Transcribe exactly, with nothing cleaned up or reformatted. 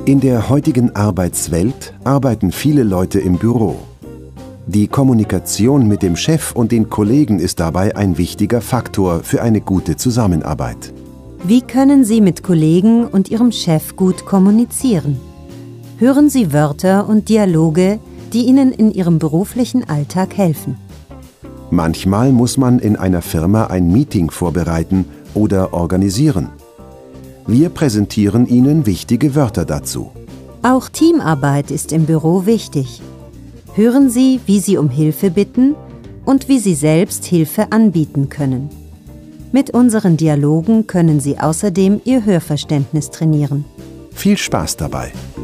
In der heutigen Arbeitswelt arbeiten viele Leute im Büro. Die Kommunikation mit dem Chef und den Kollegen ist dabei ein wichtiger Faktor für eine gute Zusammenarbeit. Wie können Sie mit Kollegen und Ihrem Chef gut kommunizieren? Hören Sie Wörter und Dialoge, die Ihnen in Ihrem beruflichen Alltag helfen. Manchmal muss man in einer Firma ein Meeting vorbereiten oder organisieren. Wir präsentieren Ihnen wichtige Wörter dazu. Auch Teamarbeit ist im Büro wichtig. Hören Sie, wie Sie um Hilfe bitten und wie Sie selbst Hilfe anbieten können. Mit unseren Dialogen können Sie außerdem Ihr Hörverständnis trainieren. Viel Spaß dabei!